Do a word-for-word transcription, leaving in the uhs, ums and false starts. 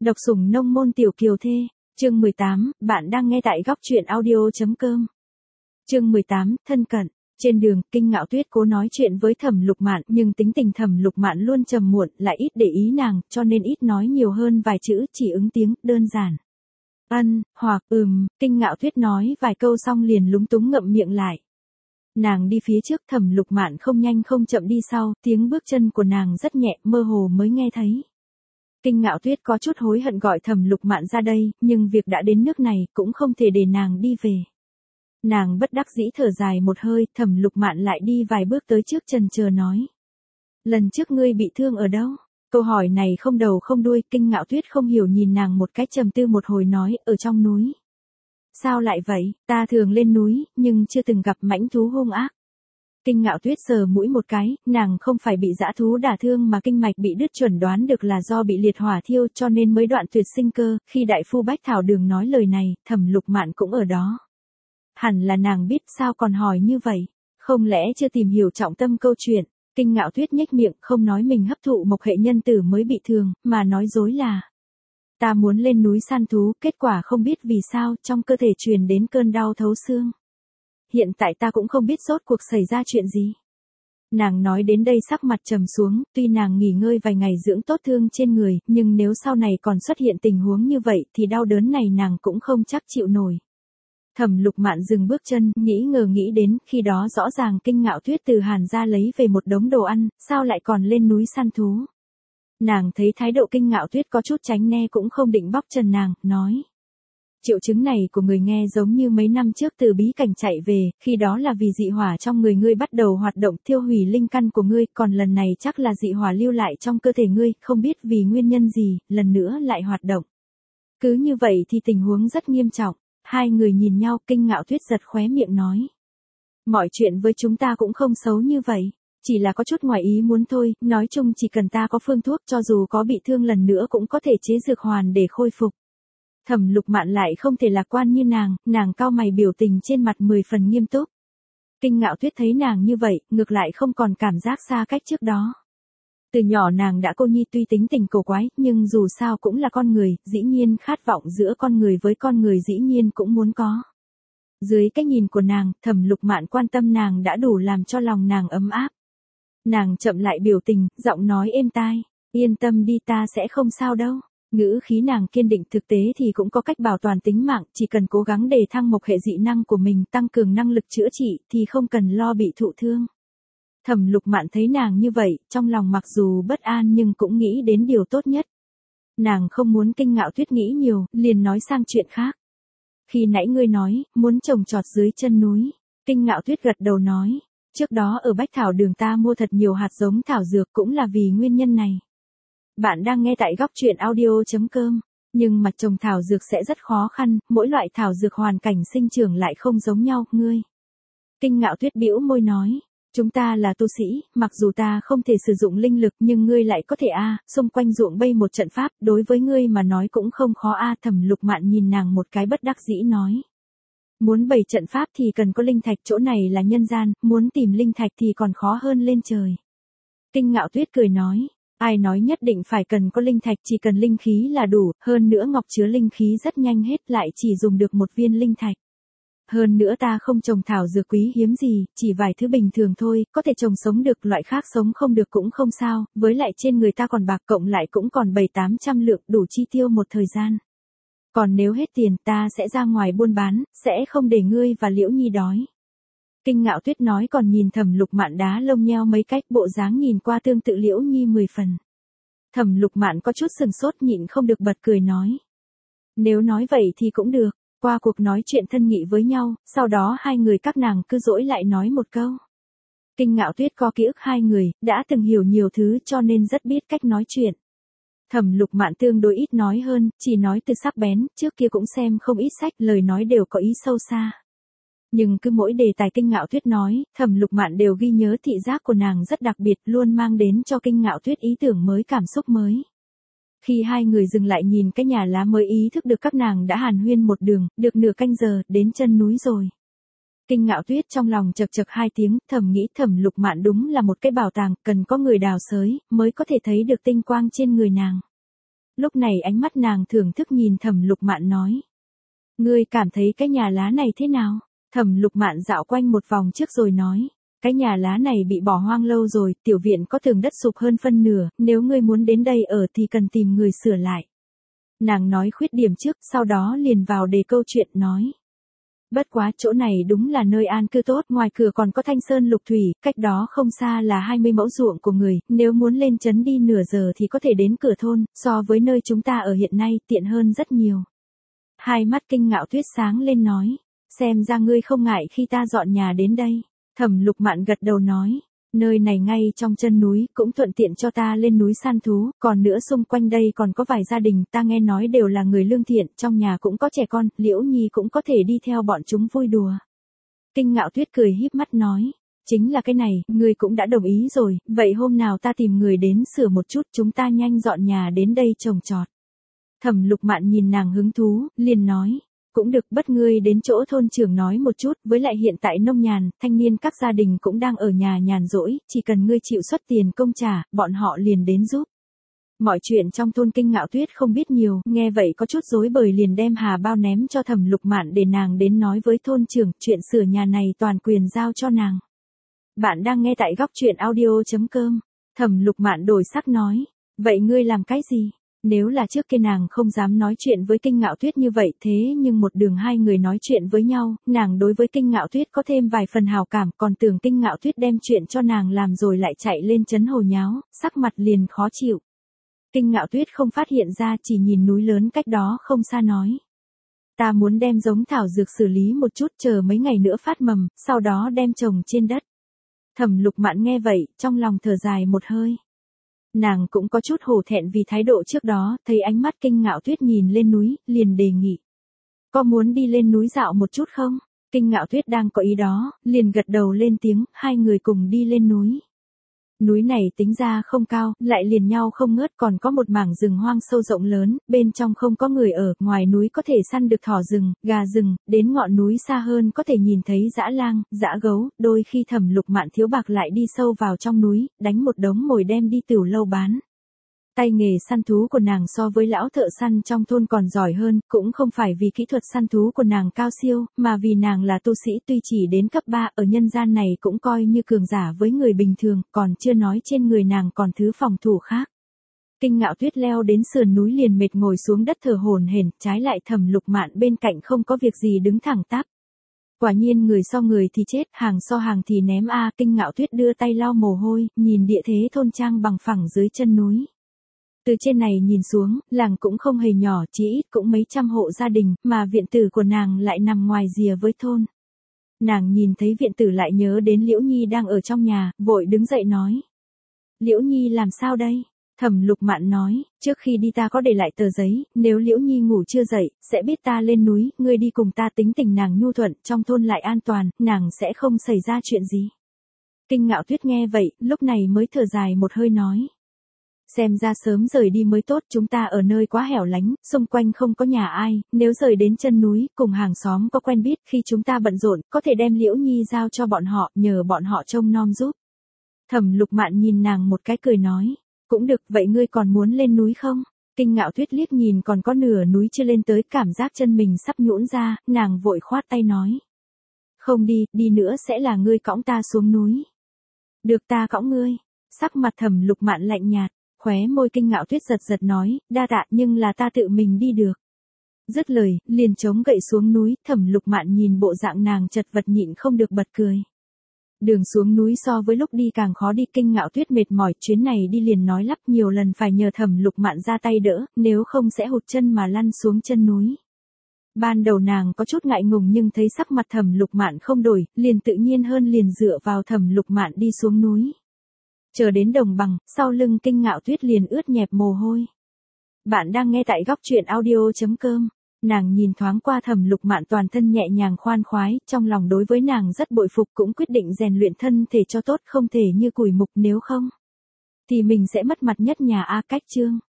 Độc sủng nông môn tiểu kiều thê, chương mười tám, bạn đang nghe tại góc truyện audio.com. Chương mười tám, thân cận. Trên đường, Kinh Ngạo Tuyết cố nói chuyện với Thẩm Lục Mạn, nhưng tính tình Thẩm Lục Mạn luôn trầm muộn, lại ít để ý nàng, cho nên ít nói nhiều hơn vài chữ, chỉ ứng tiếng, đơn giản. Ân, hoặc, ừm, Kinh Ngạo Tuyết nói vài câu xong liền lúng túng ngậm miệng lại. Nàng đi phía trước, Thẩm Lục Mạn không nhanh không chậm đi sau, tiếng bước chân của nàng rất nhẹ, mơ hồ mới nghe thấy. Kinh Ngạo Tuyết có chút hối hận gọi Thẩm Lục Mạn ra đây, nhưng việc đã đến nước này, cũng không thể để nàng đi về. Nàng bất đắc dĩ thở dài một hơi, Thẩm Lục Mạn lại đi vài bước tới trước chần chờ nói. Lần trước ngươi bị thương ở đâu? Câu hỏi này không đầu không đuôi, Kinh Ngạo Tuyết không hiểu nhìn nàng một cách trầm tư một hồi nói, ở trong núi. Sao lại vậy, ta thường lên núi, nhưng chưa từng gặp mãnh thú hung ác. Kinh Ngạo Tuyết sờ mũi một cái, nàng không phải bị dã thú đả thương mà kinh mạch bị đứt, chuẩn đoán được là do bị liệt hỏa thiêu cho nên mới đoạn tuyệt sinh cơ. Khi đại phu Bách Thảo Đường nói lời này, Thẩm Lục Mạn cũng ở đó. Hẳn là nàng biết, sao còn hỏi như vậy, không lẽ chưa tìm hiểu trọng tâm câu chuyện. Kinh Ngạo Tuyết nhếch miệng, không nói mình hấp thụ mộc hệ nhân tử mới bị thương, mà nói dối là ta muốn lên núi săn thú, kết quả không biết vì sao trong cơ thể truyền đến cơn đau thấu xương. Hiện tại ta cũng không biết rốt cuộc xảy ra chuyện gì. Nàng nói đến đây sắc mặt trầm xuống, tuy nàng nghỉ ngơi vài ngày dưỡng tốt thương trên người, nhưng nếu sau này còn xuất hiện tình huống như vậy thì đau đớn này nàng cũng không chắc chịu nổi. Thẩm Lục Mạn dừng bước chân, nghĩ ngờ nghĩ đến, khi đó rõ ràng Kinh Ngạo Tuyết từ Hàn gia lấy về một đống đồ ăn, sao lại còn lên núi săn thú. Nàng thấy thái độ Kinh Ngạo Tuyết có chút tránh né cũng không định bóc trần nàng, nói. Triệu chứng này của người nghe giống như mấy năm trước từ bí cảnh chạy về, khi đó là vì dị hỏa trong người ngươi bắt đầu hoạt động thiêu hủy linh căn của ngươi, còn lần này chắc là dị hỏa lưu lại trong cơ thể ngươi, không biết vì nguyên nhân gì, lần nữa lại hoạt động. Cứ như vậy thì tình huống rất nghiêm trọng. Hai người nhìn nhau, Kinh Ngạo Tuyết giật khóe miệng nói. Mọi chuyện với chúng ta cũng không xấu như vậy, chỉ là có chút ngoài ý muốn thôi, nói chung chỉ cần ta có phương thuốc cho dù có bị thương lần nữa cũng có thể chế dược hoàn để khôi phục. Thẩm Lục Mạn lại không thể lạc quan như nàng, nàng cau mày biểu tình trên mặt mười phần nghiêm túc. Kinh Ngạo Tuyết thấy nàng như vậy, ngược lại không còn cảm giác xa cách trước đó. Từ nhỏ nàng đã cô nhi tuy tính tình cổ quái, nhưng dù sao cũng là con người, dĩ nhiên khát vọng giữa con người với con người dĩ nhiên cũng muốn có. Dưới cái nhìn của nàng, Thẩm Lục Mạn quan tâm nàng đã đủ làm cho lòng nàng ấm áp. Nàng chậm lại biểu tình, giọng nói êm tai, yên tâm đi, ta sẽ không sao đâu. Ngữ khí nàng kiên định, thực tế thì cũng có cách bảo toàn tính mạng, chỉ cần cố gắng đề thăng mộc hệ dị năng của mình, tăng cường năng lực chữa trị thì không cần lo bị thụ thương. Thẩm Lục Mạn thấy nàng như vậy, trong lòng mặc dù bất an nhưng cũng nghĩ đến điều tốt nhất. Nàng không muốn Kinh Ngạo Tuyết nghĩ nhiều, liền nói sang chuyện khác. Khi nãy ngươi nói, muốn trồng trọt dưới chân núi. Kinh Ngạo Tuyết gật đầu nói, trước đó ở Bách Thảo Đường ta mua thật nhiều hạt giống thảo dược cũng là vì nguyên nhân này. Bạn đang nghe tại góc truyện audio.com, nhưng mà trồng thảo dược sẽ rất khó khăn, mỗi loại thảo dược hoàn cảnh sinh trưởng lại không giống nhau, ngươi. Kinh Ngạo Tuyết bĩu môi nói. Chúng ta là tu sĩ, mặc dù ta không thể sử dụng linh lực nhưng ngươi lại có thể a, à, xung quanh ruộng bay một trận pháp, đối với ngươi mà nói cũng không khó a. À. Thẩm Lục Mạn nhìn nàng một cái bất đắc dĩ nói. Muốn bày trận pháp thì cần có linh thạch, chỗ này là nhân gian, muốn tìm linh thạch thì còn khó hơn lên trời. Kinh Ngạo Tuyết cười nói, ai nói nhất định phải cần có linh thạch, chỉ cần linh khí là đủ, hơn nữa ngọc chứa linh khí rất nhanh hết, lại chỉ dùng được một viên linh thạch. Hơn nữa ta không trồng thảo dược quý hiếm gì, chỉ vài thứ bình thường thôi, có thể trồng sống được, loại khác sống không được cũng không sao, với lại trên người ta còn bạc, cộng lại cũng còn bảy tám trăm lượng, đủ chi tiêu một thời gian. Còn nếu hết tiền ta sẽ ra ngoài buôn bán, sẽ không để ngươi và Liễu Nhi đói. Kinh Ngạo Tuyết nói còn nhìn Thẩm Lục Mạn đá lông nheo mấy cách, bộ dáng nhìn qua tương tự Liễu Nhi mười phần. Thẩm Lục Mạn có chút sừng sốt, nhịn không được bật cười nói. Nếu nói vậy thì cũng được. Qua cuộc nói chuyện thân nghị với nhau, sau đó hai người các nàng cứ dỗi lại nói một câu. Kinh Ngạo Tuyết có ký ức hai người, đã từng hiểu nhiều thứ cho nên rất biết cách nói chuyện. Thẩm Lục Mạn tương đối ít nói hơn, chỉ nói từ sắc bén, trước kia cũng xem không ít sách, lời nói đều có ý sâu xa. Nhưng cứ mỗi đề tài Kinh Ngạo Tuyết nói, Thẩm Lục Mạn đều ghi nhớ, thị giác của nàng rất đặc biệt, luôn mang đến cho Kinh Ngạo Tuyết ý tưởng mới, cảm xúc mới. Khi hai người dừng lại nhìn cái nhà lá mới ý thức được các nàng đã hàn huyên một đường, được nửa canh giờ, đến chân núi rồi. Kinh Ngạo Tuyết trong lòng chật chật hai tiếng, thầm nghĩ Thẩm Lục Mạn đúng là một cái bảo tàng, cần có người đào xới, mới có thể thấy được tinh quang trên người nàng. Lúc này ánh mắt nàng thưởng thức nhìn Thẩm Lục Mạn nói. Ngươi cảm thấy cái nhà lá này thế nào? Thẩm Lục Mạn dạo quanh một vòng trước rồi nói. Cái nhà lá này bị bỏ hoang lâu rồi, tiểu viện có tường đất sụp hơn phân nửa, nếu ngươi muốn đến đây ở thì cần tìm người sửa lại. Nàng nói khuyết điểm trước, sau đó liền vào đề câu chuyện nói. Bất quá chỗ này đúng là nơi an cư tốt, ngoài cửa còn có thanh sơn lục thủy, cách đó không xa là hai mươi mẫu ruộng của người, nếu muốn lên trấn đi nửa giờ thì có thể đến cửa thôn, so với nơi chúng ta ở hiện nay tiện hơn rất nhiều. Hai mắt Kinh Ngạo Tuyết sáng lên nói, xem ra ngươi không ngại khi ta dọn nhà đến đây. Thẩm Lục Mạn gật đầu nói, nơi này ngay trong chân núi, cũng thuận tiện cho ta lên núi săn thú, còn nữa xung quanh đây còn có vài gia đình, ta nghe nói đều là người lương thiện, trong nhà cũng có trẻ con, Liễu Nhi cũng có thể đi theo bọn chúng vui đùa. Kinh Ngạo Tuyết cười híp mắt nói, chính là cái này, ngươi cũng đã đồng ý rồi, vậy hôm nào ta tìm người đến sửa một chút, chúng ta nhanh dọn nhà đến đây trồng trọt. Thẩm Lục Mạn nhìn nàng hứng thú, liền nói. Cũng được, bất ngươi đến chỗ thôn trưởng nói một chút, với lại hiện tại nông nhàn, thanh niên các gia đình cũng đang ở nhà nhàn rỗi, chỉ cần ngươi chịu xuất tiền công trả, bọn họ liền đến giúp. Mọi chuyện trong thôn Kinh Ngạo Tuyết không biết nhiều, nghe vậy có chút rối bời liền đem hà bao ném cho Thẩm Lục Mạn để nàng đến nói với thôn trưởng, chuyện sửa nhà này toàn quyền giao cho nàng. Bạn đang nghe tại góc truyện audio chấm com. Thẩm Lục Mạn đổi sắc nói, vậy ngươi làm cái gì? Nếu là trước kia nàng không dám nói chuyện với Kinh Ngạo Tuyết như vậy, thế nhưng một đường hai người nói chuyện với nhau, nàng đối với Kinh Ngạo Tuyết có thêm vài phần hào cảm, còn tưởng Kinh Ngạo Tuyết đem chuyện cho nàng làm rồi lại chạy lên trấn hồ nháo, sắc mặt liền khó chịu. Kinh Ngạo Tuyết không phát hiện ra, chỉ nhìn núi lớn cách đó không xa nói. Ta muốn đem giống thảo dược xử lý một chút, chờ mấy ngày nữa phát mầm, sau đó đem trồng trên đất. Thẩm Lục Mạn nghe vậy, trong lòng thở dài một hơi. Nàng cũng có chút hổ thẹn vì thái độ trước đó, thấy ánh mắt Kinh Ngạo Tuyết nhìn lên núi, liền đề nghị. Có muốn đi lên núi dạo một chút không? Kinh Ngạo Tuyết đang có ý đó, liền gật đầu lên tiếng, hai người cùng đi lên núi. Núi này tính ra không cao, lại liền nhau không ngớt, còn có một mảng rừng hoang sâu rộng lớn, bên trong không có người ở, ngoài núi có thể săn được thỏ rừng, gà rừng, đến ngọn núi xa hơn có thể nhìn thấy dã lang, dã gấu, đôi khi Thẩm Lục Mạn thiếu bạc lại đi sâu vào trong núi, đánh một đống mồi đem đi tửu lâu bán. Tay nghề săn thú của nàng so với lão thợ săn trong thôn còn giỏi hơn, cũng không phải vì kỹ thuật săn thú của nàng cao siêu, mà vì nàng là tu sĩ tuy chỉ đến cấp ba ở nhân gian này cũng coi như cường giả với người bình thường, còn chưa nói trên người nàng còn thứ phòng thủ khác. Kinh Ngạo Tuyết leo đến sườn núi liền mệt ngồi xuống đất thở hổn hển, trái lại Thẩm Lục Mạn bên cạnh không có việc gì đứng thẳng tắp. Quả nhiên người so người thì chết, hàng so hàng thì ném a. Kinh Ngạo Tuyết đưa tay lau mồ hôi, nhìn địa thế thôn trang bằng phẳng dưới chân núi. Từ trên này nhìn xuống, làng cũng không hề nhỏ, chỉ ít cũng mấy trăm hộ gia đình, mà viện tử của nàng lại nằm ngoài rìa với thôn. Nàng nhìn thấy viện tử lại nhớ đến Liễu Nhi đang ở trong nhà, vội đứng dậy nói. Liễu Nhi làm sao đây? Thẩm Lục Mạn nói, trước khi đi ta có để lại tờ giấy, nếu Liễu Nhi ngủ chưa dậy, sẽ biết ta lên núi, ngươi đi cùng ta. Tính tình nàng nhu thuận, trong thôn lại an toàn, nàng sẽ không xảy ra chuyện gì. Kinh Ngạo Tuyết nghe vậy, lúc này mới thở dài một hơi nói. Xem ra sớm rời đi mới tốt, chúng ta ở nơi quá hẻo lánh, xung quanh không có nhà ai, nếu rời đến chân núi, cùng hàng xóm có quen biết, khi chúng ta bận rộn, có thể đem Liễu Nhi giao cho bọn họ, nhờ bọn họ trông nom giúp. Thẩm Lục Mạn nhìn nàng một cái cười nói, cũng được, vậy ngươi còn muốn lên núi không? Kinh Ngạo Tuyết liếc nhìn còn có nửa núi chưa lên tới, cảm giác chân mình sắp nhũn ra, nàng vội khoát tay nói. Không đi, đi nữa sẽ là ngươi cõng ta xuống núi. Được, ta cõng ngươi. Sắc mặt Thẩm Lục Mạn lạnh nhạt. Khóe môi Kinh Ngạo Tuyết giật giật nói, đa tạ, nhưng là ta tự mình đi được. Dứt lời, liền chống gậy xuống núi, Thẩm Lục Mạn nhìn bộ dạng nàng chật vật nhịn không được bật cười. Đường xuống núi so với lúc đi càng khó đi. Kinh Ngạo Tuyết mệt mỏi, chuyến này đi liền nói lắp nhiều lần phải nhờ Thẩm Lục Mạn ra tay đỡ, nếu không sẽ hụt chân mà lăn xuống chân núi. Ban đầu nàng có chút ngại ngùng nhưng thấy sắc mặt Thẩm Lục Mạn không đổi, liền tự nhiên hơn liền dựa vào Thẩm Lục Mạn đi xuống núi. Chờ đến đồng bằng, sau lưng Kinh Ngạo Tuyết liền ướt nhẹp mồ hôi. Bạn đang nghe tại góc truyện audio chấm com. Nàng nhìn thoáng qua Thẩm Lục Mạn toàn thân nhẹ nhàng khoan khoái, trong lòng đối với nàng rất bội phục, cũng quyết định rèn luyện thân thể cho tốt, không thể như củi mục, nếu không thì mình sẽ mất mặt nhất nhà a. Cách chương